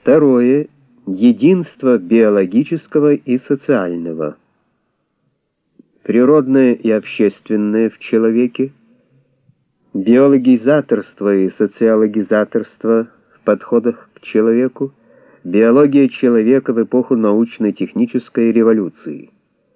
Второе. Единство биологического и социального. Природное и общественное в человеке, биологизаторство и социологизаторство в подходах к человеку, биология человека в эпоху научно-технической революции.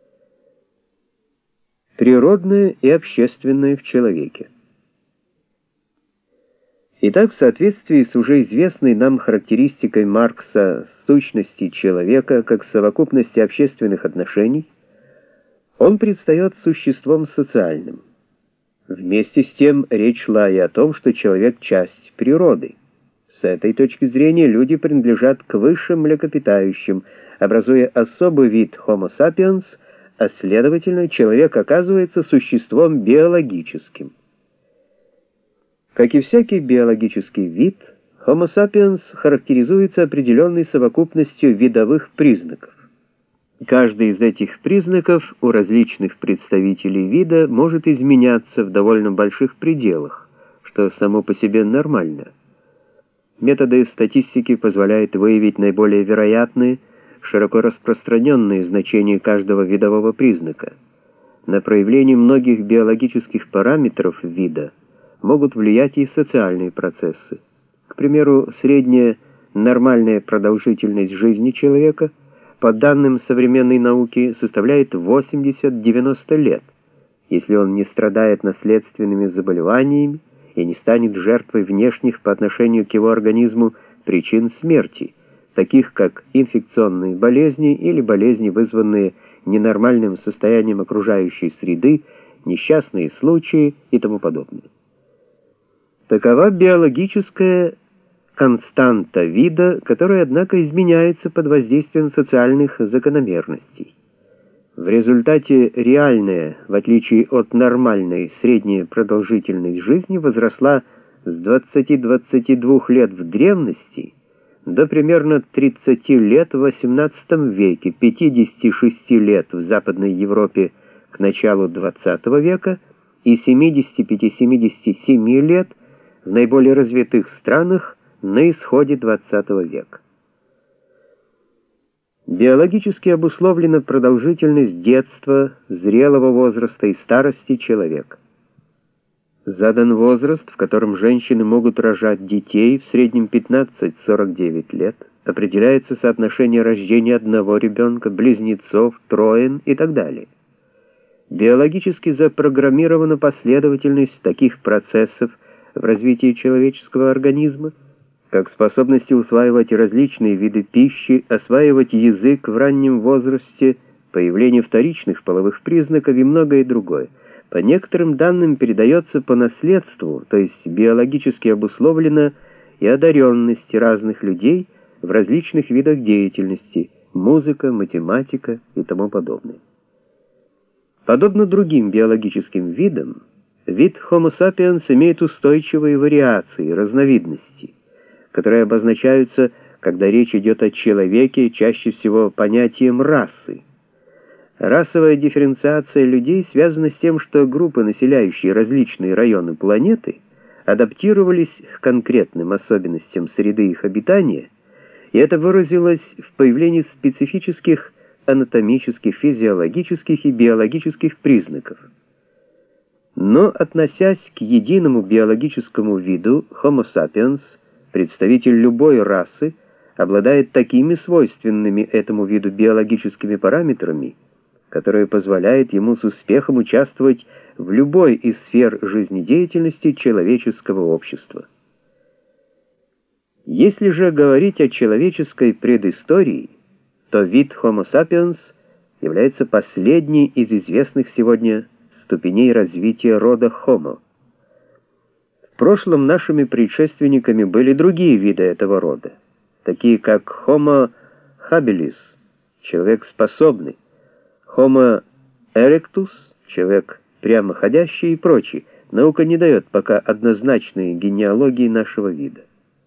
Природное и общественное в человеке. Итак, в соответствии с уже известной нам характеристикой Маркса сущности человека как совокупности общественных отношений, он предстает существом социальным. Вместе с тем речь шла и о том, что человек — часть природы. С этой точки зрения люди принадлежат к высшим млекопитающим, образуя особый вид Homo sapiens, а следовательно, человек оказывается существом биологическим. Как и всякий биологический вид, Homo sapiens характеризуется определенной совокупностью видовых признаков. Каждый из этих признаков у различных представителей вида может изменяться в довольно больших пределах, что само по себе нормально. Методы статистики позволяют выявить наиболее вероятные, широко распространенные значения каждого видового признака. На проявление многих биологических параметров вида могут влиять и социальные процессы. К примеру, средняя нормальная продолжительность жизни человека, по данным современной науки, составляет 80-90 лет, если он не страдает наследственными заболеваниями и не станет жертвой внешних по отношению к его организму причин смерти, таких как инфекционные болезни или болезни, вызванные ненормальным состоянием окружающей среды, несчастные случаи и тому подобное. Такова биологическая константа вида, которая, однако, изменяется под воздействием социальных закономерностей. В результате реальная, в отличие от нормальной, средняя продолжительность жизни возросла с 20-22 лет в древности до примерно 30 лет в XVIII веке, 56 лет в Западной Европе к началу XX века и 75-77 лет в наиболее развитых странах на исходе XX века. Биологически обусловлена продолжительность детства, зрелого возраста и старости человека. Задан возраст, в котором женщины могут рожать детей, в среднем 15-49 лет, определяется соотношение рождения одного ребенка, близнецов, троен и так далее. Биологически запрограммирована последовательность таких процессов в развитии человеческого организма, как способности усваивать различные виды пищи, осваивать язык в раннем возрасте, появление вторичных половых признаков и многое другое. По некоторым данным передается по наследству, то есть биологически обусловлена и одаренность разных людей в различных видах деятельности, музыка, математика и тому подобное. Подобно другим биологическим видам, вид Homo sapiens имеет устойчивые вариации, разновидности, которые обозначаются, когда речь идет о человеке, чаще всего понятием расы. Расовая дифференциация людей связана с тем, что группы, населяющие различные районы планеты, адаптировались к конкретным особенностям среды их обитания, и это выразилось в появлении специфических анатомических, физиологических и биологических признаков. Но, относясь к единому биологическому виду, Homo sapiens, представитель любой расы, обладает такими свойственными этому виду биологическими параметрами, которые позволяют ему с успехом участвовать в любой из сфер жизнедеятельности человеческого общества. Если же говорить о человеческой предыстории, то вид Homo sapiens является последней из известных сегодня ступеней развития рода Homo. В прошлом нашими предшественниками были другие виды этого рода, такие как Homo habilis, человек способный, Homo erectus, человек прямоходящий и прочие. Наука не дает пока однозначной генеалогии нашего вида.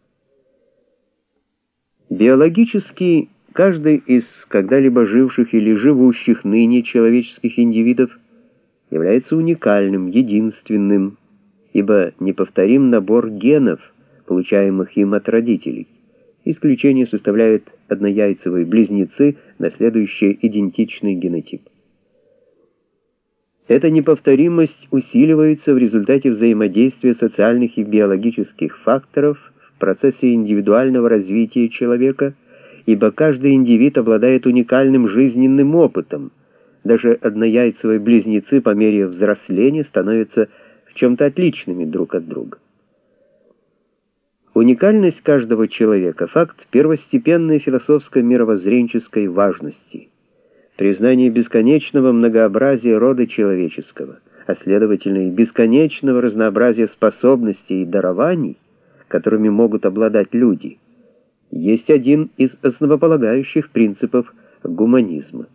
Биологически каждый из когда-либо живших или живущих ныне человеческих индивидов является уникальным, единственным, ибо неповторим набор генов, получаемых им от родителей, Исключение составляют однояйцевые близнецы, наследующие идентичный генотип. Эта неповторимость усиливается в результате взаимодействия социальных и биологических факторов в процессе индивидуального развития человека, ибо каждый индивид обладает уникальным жизненным опытом. Даже однояйцевые близнецы по мере взросления становятся в чем-то отличными друг от друга. Уникальность каждого человека — факт первостепенной философско-мировоззренческой важности. Признание бесконечного многообразия рода человеческого, а следовательно и бесконечного разнообразия способностей и дарований, которыми могут обладать люди, есть один из основополагающих принципов гуманизма.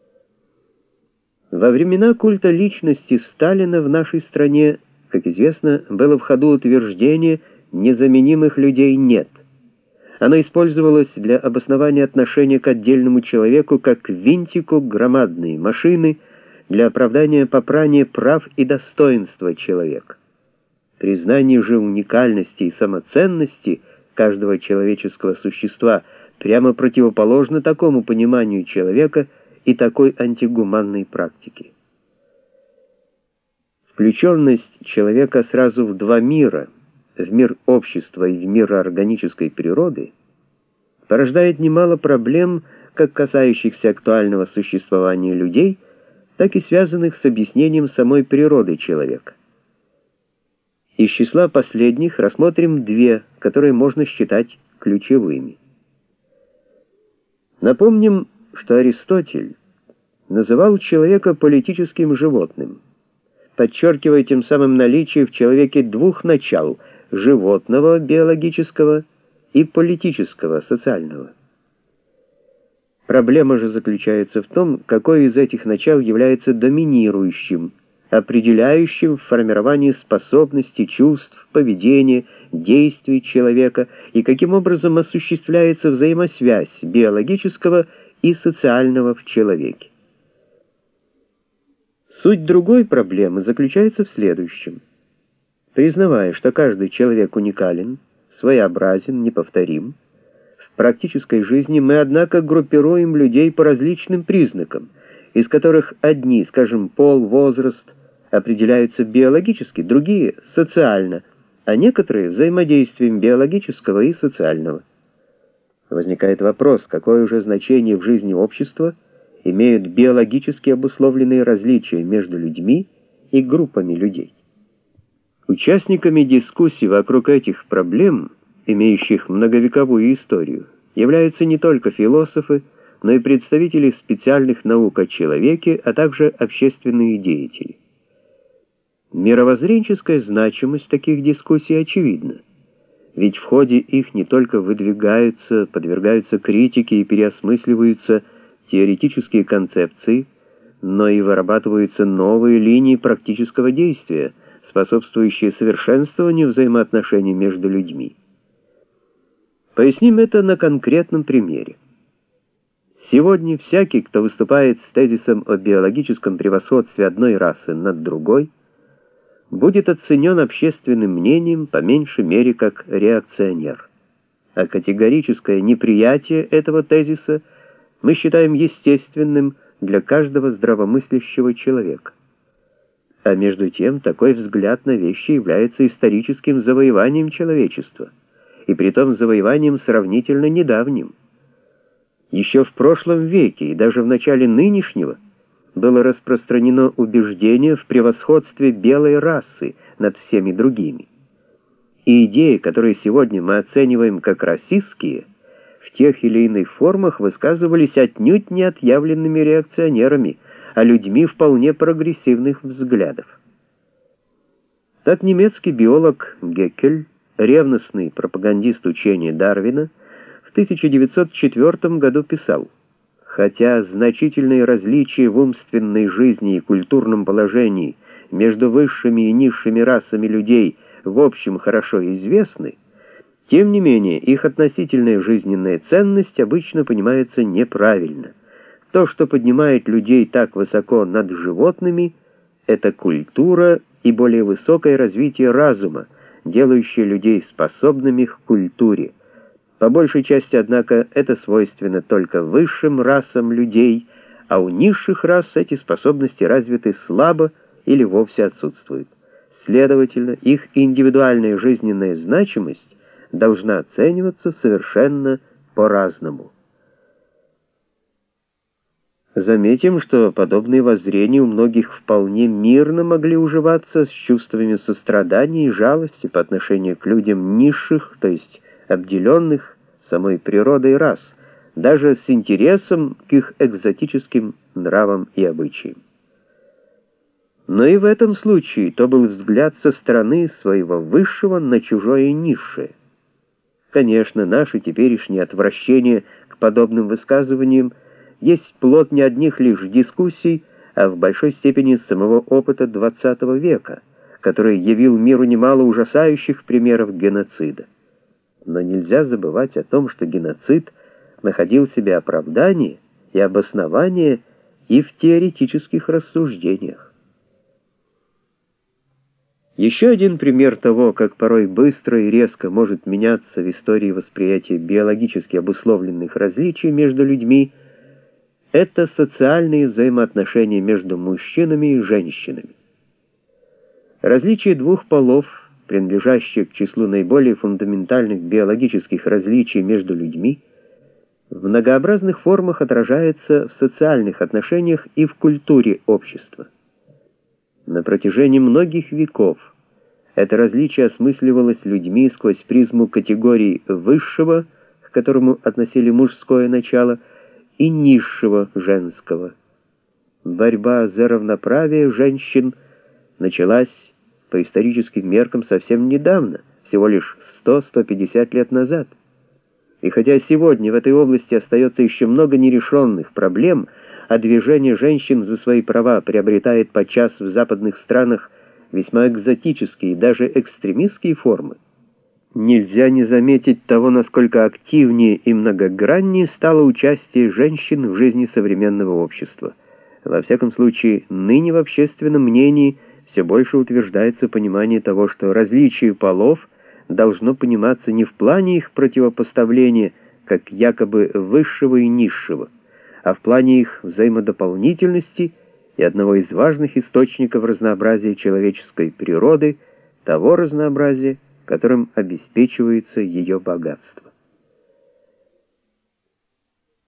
Во времена культа личности Сталина в нашей стране, как известно, было в ходу утверждение «незаменимых людей нет». Оно использовалось для обоснования отношения к отдельному человеку как к винтику громадной машины для оправдания попрания прав и достоинства человека. Признание же уникальности и самоценности каждого человеческого существа прямо противоположно такому пониманию человека и такой антигуманной практики. Включенность человека сразу в два мира, в мир общества и в мир органической природы, порождает немало проблем, как касающихся актуального существования людей, так и связанных с объяснением самой природы человека. Из числа последних рассмотрим две, которые можно считать ключевыми. Напомним, что Аристотель называл человека политическим животным, подчеркивая тем самым наличие в человеке двух начал — животного, биологического, и политического, социального. Проблема же заключается в том, какое из этих начал является доминирующим, определяющим в формировании способностей, чувств, поведения, действий человека и каким образом осуществляется взаимосвязь биологического и социального в человеке. Суть другой проблемы заключается в следующем. Признавая, что каждый человек уникален, своеобразен, неповторим, в практической жизни мы, однако, группируем людей по различным признакам, из которых одни, скажем, пол, возраст, определяются биологически, другие — социально, а некоторые — взаимодействием биологического и социального. Возникает вопрос, какое же значение в жизни общества имеют биологически обусловленные различия между людьми и группами людей. Участниками дискуссий вокруг этих проблем, имеющих многовековую историю, являются не только философы, но и представители специальных наук о человеке, а также общественные деятели. Мировоззренческая значимость таких дискуссий очевидна, ведь в ходе их не только выдвигаются, подвергаются критике и переосмысливаются теоретические концепции, но и вырабатываются новые линии практического действия, способствующие совершенствованию взаимоотношений между людьми. Поясним это на конкретном примере. Сегодня всякий, кто выступает с тезисом о биологическом превосходстве одной расы над другой, будет оценен общественным мнением по меньшей мере как реакционер. А категорическое неприятие этого тезиса мы считаем естественным для каждого здравомыслящего человека. А между тем, такой взгляд на вещи является историческим завоеванием человечества, и притом завоеванием сравнительно недавним. Еще в прошлом веке и даже в начале нынешнего было распространено убеждение в превосходстве белой расы над всеми другими. И идеи, которые сегодня мы оцениваем как расистские, в тех или иных формах высказывались отнюдь не отъявленными реакционерами, а людьми вполне прогрессивных взглядов. Так немецкий биолог Геккель, ревностный пропагандист учения Дарвина, в 1904 году писал: «Хотя значительные различия в умственной жизни и культурном положении между высшими и низшими расами людей в общем хорошо известны, тем не менее их относительная жизненная ценность обычно понимается неправильно. То, что поднимает людей так высоко над животными, это культура и более высокое развитие разума, делающее людей способными к культуре. По большей части, однако, это свойственно только высшим расам людей, а у низших рас эти способности развиты слабо или вовсе отсутствуют. Следовательно, их индивидуальная жизненная значимость должна оцениваться совершенно по-разному. Заметим, что подобные воззрения у многих вполне мирно могли уживаться с чувствами сострадания и жалости по отношению к людям низших, то есть обделенных самой природой рас, даже с интересом к их экзотическим нравам и обычаям. Но и в этом случае то был взгляд со стороны своего высшего на чужое низшее. Конечно, наше теперешнее отвращение к подобным высказываниям есть плод не одних лишь дискуссий, а в большой степени самого опыта XX века, который явил миру немало ужасающих примеров геноцида. Но нельзя забывать о том, что геноцид находил в себе оправдание и обоснование и в теоретических рассуждениях. Еще один пример того, как порой быстро и резко может меняться в истории восприятие биологически обусловленных различий между людьми, это социальные взаимоотношения между мужчинами и женщинами. Различие двух полов, принадлежащих к числу наиболее фундаментальных биологических различий между людьми, в многообразных формах отражается в социальных отношениях и в культуре общества. На протяжении многих веков это различие осмысливалось людьми сквозь призму категорий высшего, к которому относили мужское начало, и низшего женского. Борьба за равноправие женщин началась по историческим меркам совсем недавно, всего лишь 100-150 лет назад. И хотя сегодня в этой области остается еще много нерешенных проблем, а движение женщин за свои права приобретает подчас в западных странах весьма экзотические и даже экстремистские формы, нельзя не заметить того, насколько активнее и многограннее стало участие женщин в жизни современного общества. Во всяком случае, ныне в общественном мнении все больше утверждается понимание того, что различие полов должно пониматься не в плане их противопоставления, как якобы высшего и низшего, а в плане их взаимодополнительности и одного из важных источников разнообразия человеческой природы, того разнообразия, которым обеспечивается ее богатство.